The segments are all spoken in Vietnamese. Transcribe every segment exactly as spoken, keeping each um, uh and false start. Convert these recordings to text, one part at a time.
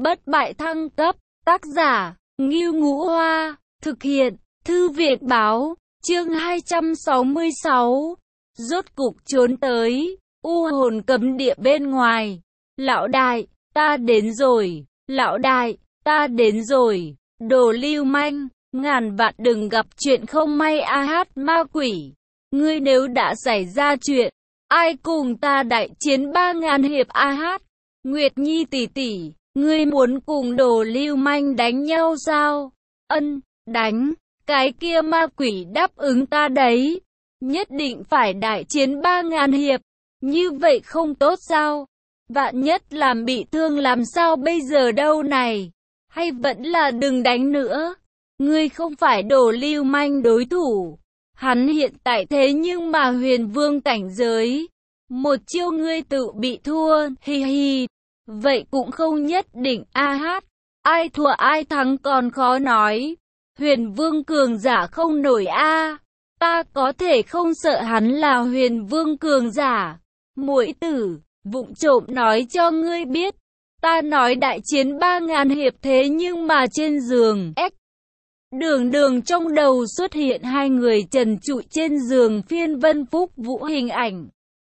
bất bại thăng cấp, tác giả, Ngưu Ngũ Hoa, thực hiện, Thư viện Báo, chương hai trăm sáu mươi sáu, rốt cục trốn tới, u hồn cấm địa bên ngoài. Lão đại, ta đến rồi, lão đại, ta đến rồi, đồ lưu manh, ngàn vạn đừng gặp chuyện không may a hát ma quỷ. Ngươi nếu đã xảy ra chuyện, ai cùng ta đại chiến ba ngàn hiệp a hát? Nguyệt Nhi tỷ tỷ, ngươi muốn cùng đồ lưu manh đánh nhau sao? Ân, đánh, cái kia ma quỷ đáp ứng ta đấy. Nhất định phải đại chiến ba ngàn hiệp, như vậy không tốt sao? Vạn nhất làm bị thương làm sao bây giờ đâu này? Hay vẫn là đừng đánh nữa? Ngươi không phải đồ lưu manh đối thủ. Hắn hiện tại thế nhưng mà huyền vương cảnh giới. Một chiêu ngươi tự bị thua, hi hi. Vậy cũng không nhất định a hát. Ai thua ai thắng còn khó nói. Huyền vương cường giả không nổi a. Ta có thể không sợ hắn là huyền vương cường giả. Muội tử, vụng trộm nói cho ngươi biết. Ta nói đại chiến ba ngàn hiệp thế nhưng mà trên giường ếch. Đường đường trong đầu xuất hiện hai người trần trụi trên giường phiên vân phúc vũ hình ảnh.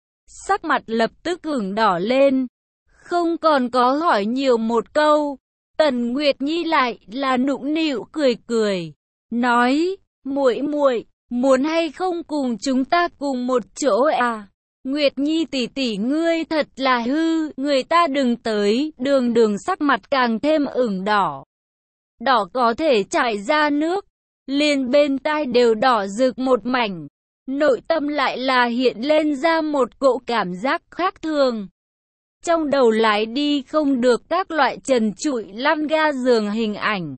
Sắc mặt lập tức ửng đỏ lên. Không còn có hỏi nhiều một câu. Tần Nguyệt Nhi lại là nũng nịu cười cười. Nói, muội muội, muốn hay không cùng chúng ta cùng một chỗ à? Nguyệt Nhi tỷ tỷ ngươi thật là hư, người ta đừng tới. Đường đường sắc mặt càng thêm ửng đỏ. Đỏ có thể chảy ra nước, liền bên tai đều đỏ rực một mảnh. Nội tâm lại là hiện lên ra một cỗ cảm giác khác thường. Trong đầu lái đi không được các loại trần trụi lăn ga giường hình ảnh.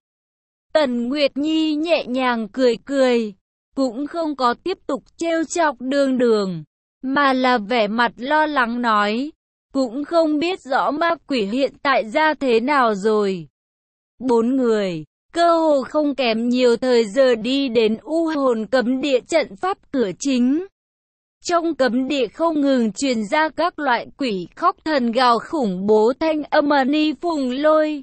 Tần Nguyệt Nhi nhẹ nhàng cười cười, cũng không có tiếp tục trêu chọc đường đường, mà là vẻ mặt lo lắng nói, cũng không biết rõ ma quỷ hiện tại ra thế nào rồi. Bốn người, cơ hồ không kém nhiều thời giờ đi đến u hồn cấm địa trận pháp cửa chính. Trong cấm địa không ngừng truyền ra các loại quỷ khóc thần gào khủng bố thanh âm ni phùng lôi.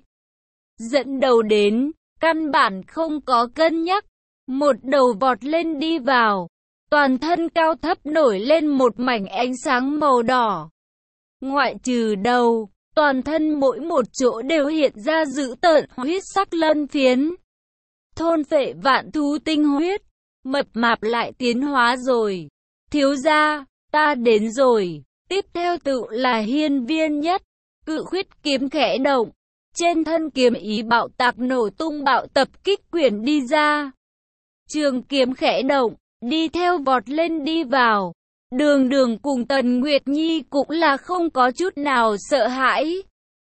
Dẫn đầu đến, căn bản không có cân nhắc, một đầu vọt lên đi vào. Toàn thân cao thấp nổi lên một mảnh ánh sáng màu đỏ. Ngoại trừ đầu, toàn thân mỗi một chỗ đều hiện ra dữ tợn huyết sắc lân phiến. Thôn phệ vạn thú tinh huyết, mập mạp lại tiến hóa rồi. Thiếu gia, ta đến rồi. Tiếp theo tự là hiên viên nhất. Cự khuyết kiếm khẽ động. Trên thân kiếm ý bạo tạc nổ tung bạo tập kích quyển đi ra. Trường kiếm khẽ động, đi theo vọt lên đi vào. Đường đường cùng Tần Nguyệt Nhi cũng là không có chút nào sợ hãi.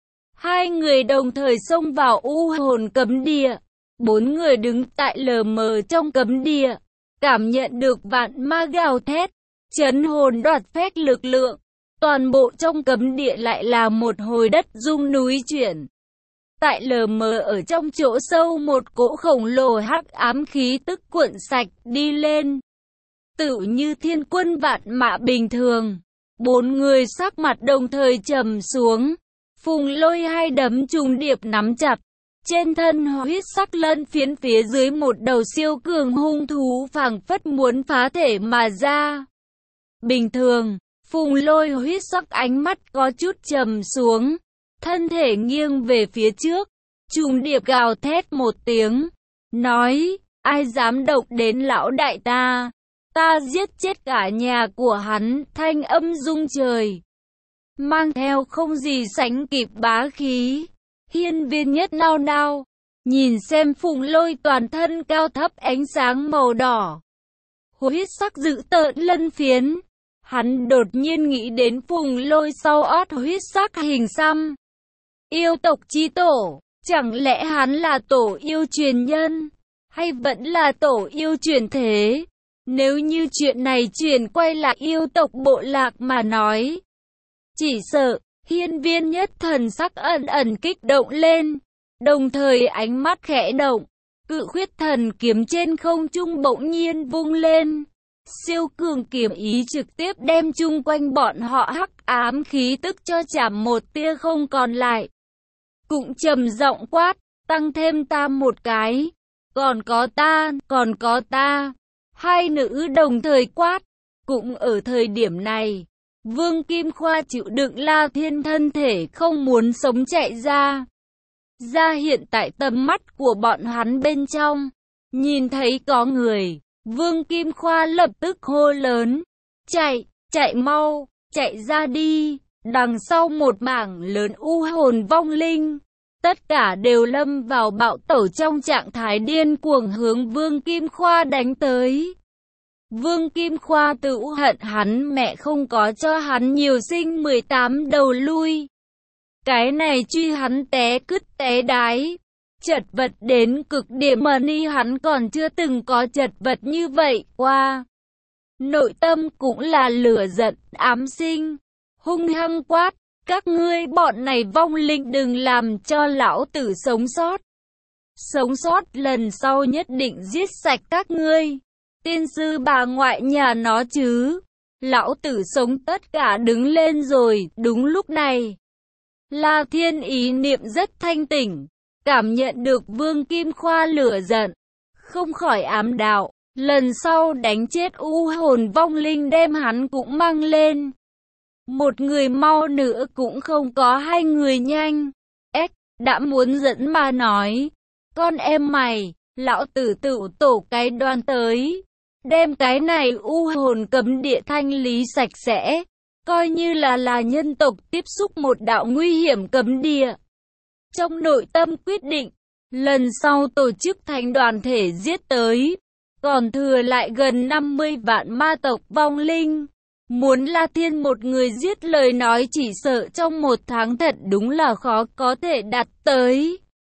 Hai người đồng thời xông vào u hồn cấm địa. Bốn người đứng tại lờ mờ trong cấm địa. Cảm nhận được vạn ma gào thét, chấn hồn đoạt phách lực lượng. Toàn bộ trong cấm địa lại là một hồi đất rung núi chuyển. Tại lờ mờ ở trong chỗ sâu một cỗ khổng lồ hắc ám khí tức cuộn sạch đi lên. Tự như thiên quân vạn mã bình thường. Bốn người sắc mặt đồng thời trầm xuống. Phùng lôi hai đấm trùng điệp nắm chặt. Trên thân huyết sắc lân phiến phía dưới một đầu siêu cường hung thú phảng phất muốn phá thể mà ra. Bình thường, phùng lôi huyết sắc ánh mắt có chút trầm xuống. Thân thể nghiêng về phía trước. Trùng điệp gào thét một tiếng. Nói, ai dám động đến lão đại ta. Ta giết chết cả nhà của hắn, thanh âm rung trời. Mang theo không gì sánh kịp bá khí. Hiên viên nhất nao nao, nhìn xem phùng lôi toàn thân cao thấp ánh sáng màu đỏ. Huyết sắc dữ tợn lân phiến. Hắn đột nhiên nghĩ đến phùng lôi sau ót huyết sắc hình xăm. Yêu tộc chi tổ, chẳng lẽ hắn là tổ yêu truyền nhân, hay vẫn là tổ yêu truyền thế? Nếu như chuyện này truyền quay lại yêu tộc bộ lạc mà nói, chỉ sợ, hiên viên nhất thần sắc ẩn ẩn kích động lên, đồng thời ánh mắt khẽ động, cự khuyết thần kiếm trên không trung bỗng nhiên vung lên. Siêu cường kiếm ý trực tiếp đem chung quanh bọn họ hắc ám khí tức cho chảm một tia không còn lại. cũng trầm giọng quát, tăng thêm ta một cái. Còn có ta, còn có ta. Hai nữ đồng thời quát. Cũng ở thời điểm này, Vương Kim Khoa chịu đựng La Thiên thân thể không muốn sống chạy ra. Ra hiện tại tầm mắt của bọn hắn bên trong. Nhìn thấy có người, Vương Kim Khoa lập tức hô lớn. Chạy, chạy mau, chạy ra đi. Đằng sau một mảng lớn u hồn vong linh. Tất cả đều lâm vào bạo tẩu trong trạng thái điên cuồng hướng Vương Kim Khoa đánh tới. Vương Kim Khoa tự hận hắn mẹ không có cho hắn nhiều sinh mười tám đầu lui. Cái này truy hắn té cứt té đái. Chật vật đến cực điểm mà ni hắn còn chưa từng có chật vật như vậy qua. Nội tâm cũng là lửa giận ám sinh. Hung hăng quát. Các ngươi bọn này vong linh đừng làm cho lão tử sống sót. Sống sót lần sau nhất định giết sạch các ngươi. Tiên sư bà ngoại nhà nó chứ. Lão tử sống tất cả đứng lên rồi. Đúng lúc này, La Thiên ý niệm rất thanh tỉnh. Cảm nhận được Vương Kim Khoa lửa giận. Không khỏi ám đạo. Lần sau đánh chết u hồn vong linh đem hắn cũng mang lên. Một người mau nữa cũng không có hai người nhanh. Ếch, đã muốn dẫn mà nói. Con em mày, lão tử tự tổ cái đoàn tới. Đem cái này u hồn cấm địa thanh lý sạch sẽ. Coi như là là nhân tộc tiếp xúc một đạo nguy hiểm cấm địa. Trong nội tâm quyết định, lần sau tổ chức thành đoàn thể giết tới. Còn thừa lại gần năm mươi vạn ma tộc vong linh. Muốn La Thiên một người giết lời nói chỉ sợ trong một tháng thật đúng là khó có thể đạt tới.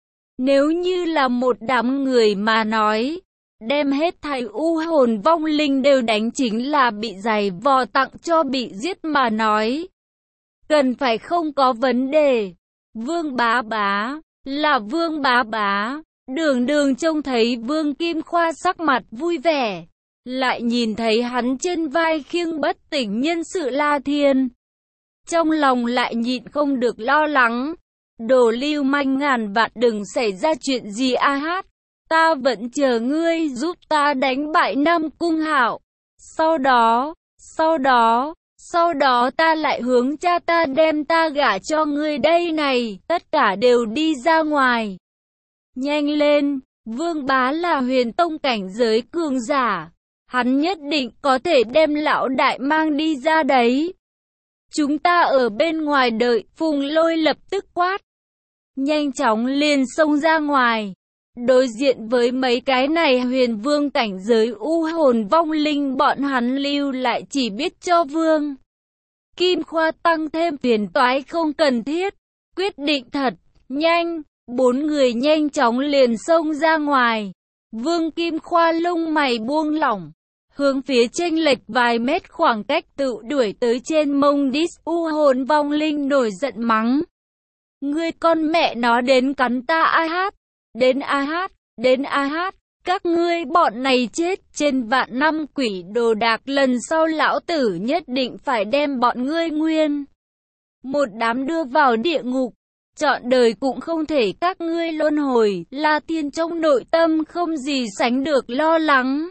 Nếu như là một đám người mà nói, đem hết thảy u hồn vong linh đều đánh chính là bị giày vò tặng cho bị giết mà nói. Cần phải không có vấn đề. Vương Bá Bá, là Vương Bá Bá, đường đường trông thấy Vương Kim Khoa sắc mặt vui vẻ. Lại nhìn thấy hắn trên vai khiêng bất tỉnh nhân sự La Thiên. Trong lòng lại nhịn không được lo lắng. Đồ lưu manh ngàn vạn đừng xảy ra chuyện gì a hát. Ta vẫn chờ ngươi giúp ta đánh bại Nam Cung Hạo. Sau đó, sau đó, sau đó ta lại hướng cha ta đem ta gả cho ngươi đây này. Tất cả đều đi ra ngoài. Nhanh lên, Vương Bá là huyền tông cảnh giới cường giả. Hắn nhất định có thể đem lão đại mang đi ra đấy. Chúng ta ở bên ngoài đợi. Phùng Lôi lập tức quát. Nhanh chóng liền xông ra ngoài. Đối diện với mấy cái này huyền vương cảnh giới u hồn vong linh bọn hắn lưu lại chỉ biết cho Vương Kim Khoa tăng thêm phiền toái không cần thiết. Quyết định thật nhanh. Bốn người nhanh chóng liền xông ra ngoài. Vương Kim Khoa lông mày buông lỏng. Hướng phía chênh lệch vài mét khoảng cách tự đuổi tới trên mông đít u hồn vong linh nổi giận mắng. Ngươi con mẹ nó đến cắn ta a hát. Đến a hát, đến a hát. Các ngươi bọn này chết trên vạn năm quỷ đồ đạc lần sau lão tử nhất định phải đem bọn ngươi nguyên. Một đám đưa vào địa ngục. Trọn đời cũng không thể các ngươi luân hồi. La Thiên trong nội tâm không gì sánh được lo lắng.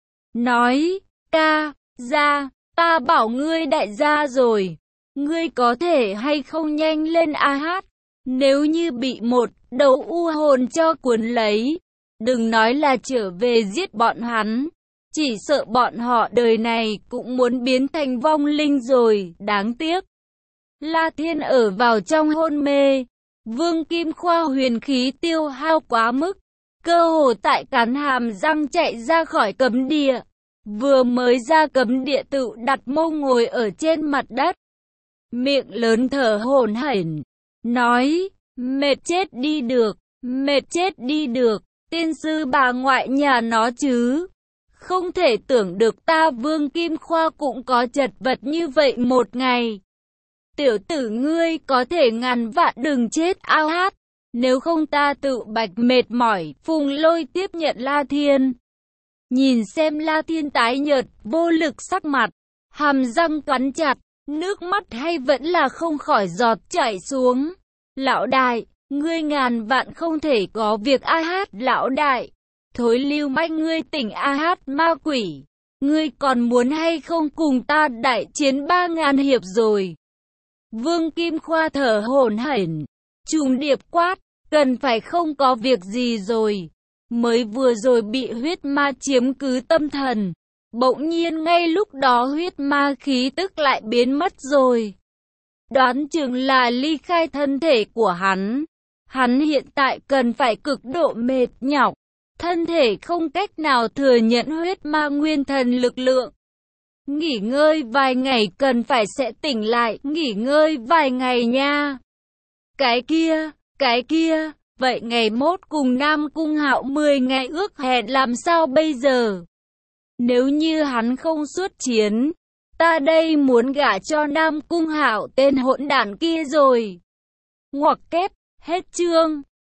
Nói, ca, ra, ta bảo ngươi đại gia rồi. Ngươi có thể hay không nhanh lên a hát. Nếu như bị một đầu u hồn cho cuốn lấy. Đừng nói là trở về giết bọn hắn. Chỉ sợ bọn họ đời này cũng muốn biến thành vong linh rồi. Đáng tiếc. La Thiên ở vào trong hôn mê. Vương Kim Khoa huyền khí tiêu hao quá mức. Cơ hồ tại cắn hàm răng chạy ra khỏi cấm địa. Vừa mới ra cấm địa tự đặt mông ngồi ở trên mặt đất. Miệng lớn thở hổn hển. Nói, mệt chết đi được, mệt chết đi được. Tiên sư bà ngoại nhà nó chứ. Không thể tưởng được ta Vương Kim Khoa cũng có chật vật như vậy một ngày. Tiểu tử ngươi có thể ngàn vạn đừng chết ao hát. Nếu không ta tự bạch mệt mỏi. Phùng Lôi tiếp nhận La Thiên. Nhìn xem La Thiên tái nhợt, vô lực sắc mặt. Hàm răng cắn chặt. Nước mắt hay vẫn là không khỏi giọt chảy xuống. Lão đại, Ngươi ngàn vạn không thể có việc A Hát lão đại. Thối lưu manh, ngươi tỉnh A Hát ma quỷ. Ngươi còn muốn hay không cùng ta đại chiến ba ngàn hiệp rồi. Vương Kim Khoa thở hổn hển, trùng điệp quát, cần phải không có việc gì rồi. Mới vừa rồi bị huyết ma chiếm cứ tâm thần. Bỗng nhiên ngay lúc đó huyết ma khí tức lại biến mất rồi. Đoán chừng là ly khai thân thể của hắn. Hắn hiện tại cần phải cực độ mệt nhọc. Thân thể không cách nào thừa nhận huyết ma nguyên thần lực lượng. Nghỉ ngơi vài ngày, cần phải sẽ tỉnh lại, nghỉ ngơi vài ngày nha. Cái kia, cái kia, vậy ngày mốt cùng Nam Cung Hạo mười ngày ước hẹn làm sao bây giờ? Nếu như hắn không xuất chiến, ta đây muốn gả cho Nam Cung Hạo tên hỗn đản kia rồi. Ngoặc kép, hết chương.